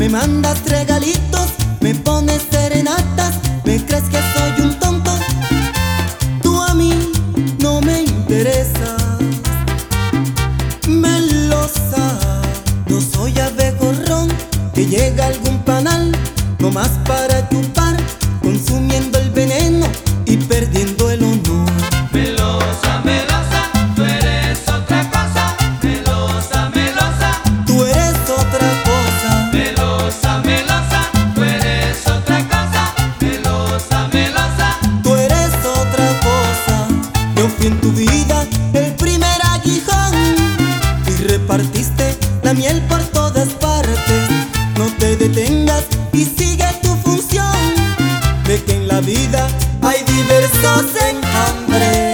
mandas regalitos, me pones serenatas, me crees que soy un tonto. Tú a mí no me interesas, melosa. No soy abejorrón que llega a algún panal nomás para chupar, consumiendo el veneno y perdiendo el honor. Melosa, melosa, tú eres otra cosa. Melosa, melosa, Tú eres otra cosa. melosa, melosa, tú eres otra cosa. Melosa, melosa, Tú eres otra cosa. Yo fui en tu vida el primer aguijón y repartiste la miel por todas partes. No te detengas y sigue tu función, de que en la vida hay diversos enjambres.